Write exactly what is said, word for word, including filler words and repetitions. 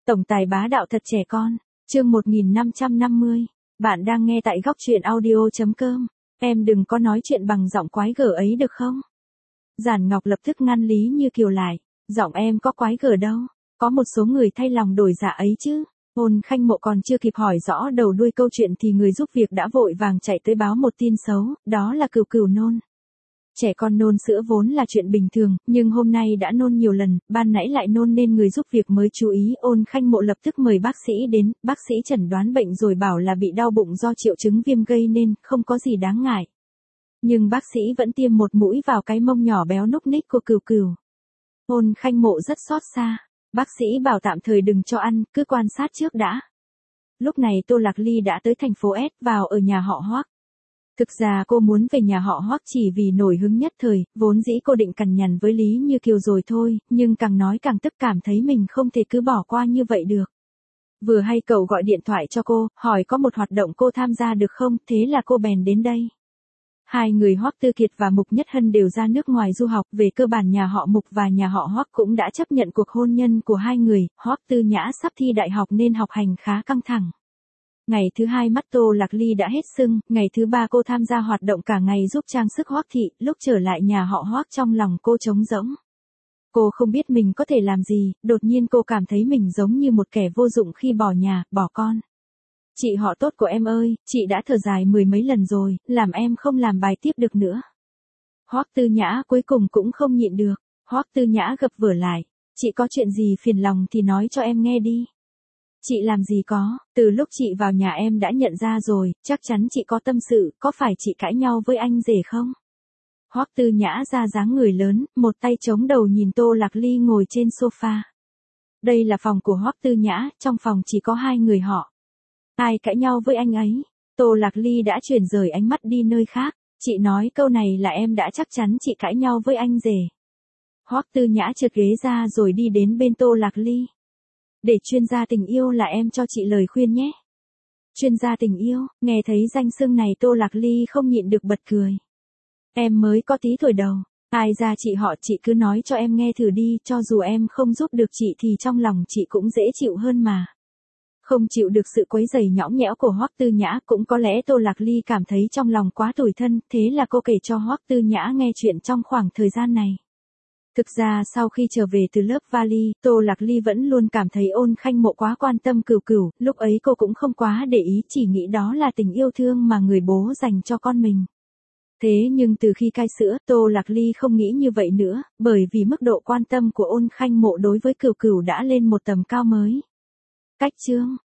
Tổng tài bá đạo thật trẻ con, chương một nghìn năm trăm năm mươi. Bạn đang nghe tại góc truyện audio chấm com. Em đừng có nói chuyện bằng giọng quái gở ấy được không? Giản Ngọc lập tức ngăn Lý Như Kiều lại. Giọng em có quái gở đâu, có một số người thay lòng đổi dạ ấy chứ. Ôn Khanh Mộ còn chưa kịp hỏi rõ đầu đuôi câu chuyện thì người giúp việc đã vội vàng chạy tới báo một tin xấu, đó là Cừu Cừu nôn. Trẻ con nôn sữa vốn là chuyện bình thường, nhưng hôm nay đã nôn nhiều lần, ban nãy lại nôn nên người giúp việc mới chú ý. Ôn Khanh Mộ lập tức mời bác sĩ đến, bác sĩ chẩn đoán bệnh rồi bảo là bị đau bụng do triệu chứng viêm gây nên, không có gì đáng ngại. Nhưng bác sĩ vẫn tiêm một mũi vào cái mông nhỏ béo núc ních của Cừu Cừu. Ôn Khanh Mộ rất xót xa, bác sĩ bảo tạm thời đừng cho ăn, cứ quan sát trước đã. Lúc này Tô Lạc Ly đã tới thành phố S vào ở nhà họ Hoắc. Thực ra cô muốn về nhà họ Hoắc chỉ vì nổi hứng nhất thời, vốn dĩ cô định cằn nhằn với Lý Như Kiều rồi thôi, nhưng càng nói càng tức cảm thấy mình không thể cứ bỏ qua như vậy được. Vừa hay cậu gọi điện thoại cho cô, hỏi có một hoạt động cô tham gia được không, thế là cô bèn đến đây. Hai người Hoắc Tư Kiệt và Mục Nhất Hân đều ra nước ngoài du học, về cơ bản nhà họ Mục và nhà họ Hoắc cũng đã chấp nhận cuộc hôn nhân của hai người. Hoắc Tư Nhã sắp thi đại học nên học hành khá căng thẳng. Ngày thứ hai mắt Tô Lạc Ly đã hết sưng, ngày thứ ba cô tham gia hoạt động cả ngày giúp trang sức Hoắc thị, lúc trở lại nhà họ Hoắc trong lòng cô trống rỗng. Cô không biết mình có thể làm gì, đột nhiên cô cảm thấy mình giống như một kẻ vô dụng khi bỏ nhà, bỏ con. Chị họ tốt của em ơi, chị đã thở dài mười mấy lần rồi, làm em không làm bài tiếp được nữa. Hoắc Tư Nhã cuối cùng cũng không nhịn được, Hoắc Tư Nhã gập vở lại, chị có chuyện gì phiền lòng thì nói cho em nghe đi. Chị làm gì có, từ lúc chị vào nhà em đã nhận ra rồi, chắc chắn chị có tâm sự, có phải chị cãi nhau với anh rể không? Hoắc Tư Nhã ra dáng người lớn, một tay chống đầu nhìn Tô Lạc Ly ngồi trên sofa. Đây là phòng của Hoắc Tư Nhã, trong phòng chỉ có hai người họ. Ai cãi nhau với anh ấy? Tô Lạc Ly đã chuyển rời ánh mắt đi nơi khác, chị nói câu này là em đã chắc chắn chị cãi nhau với anh rể. Hoắc Tư Nhã trượt ghế ra rồi đi đến bên Tô Lạc Ly. Để chuyên gia tình yêu là em cho chị lời khuyên nhé. Chuyên gia tình yêu, nghe thấy danh xưng này Tô Lạc Ly không nhịn được bật cười. Em mới có tí tuổi đầu, ai ra chị họ chị cứ nói cho em nghe thử đi, cho dù em không giúp được chị thì trong lòng chị cũng dễ chịu hơn mà. Không chịu được sự quấy rầy nhõng nhẽo của Hoắc Tư Nhã, cũng có lẽ Tô Lạc Ly cảm thấy trong lòng quá tủi thân, thế là cô kể cho Hoắc Tư Nhã nghe chuyện trong khoảng thời gian này. Thực ra sau khi trở về từ lớp vali, Tô Lạc Ly vẫn luôn cảm thấy Ôn Khanh Mộ quá quan tâm Cừu Cừu, lúc ấy cô cũng không quá để ý, chỉ nghĩ đó là tình yêu thương mà người bố dành cho con mình. Thế nhưng từ khi cai sữa, Tô Lạc Ly không nghĩ như vậy nữa, bởi vì mức độ quan tâm của Ôn Khanh Mộ đối với Cừu Cừu đã lên một tầm cao mới. Cách chương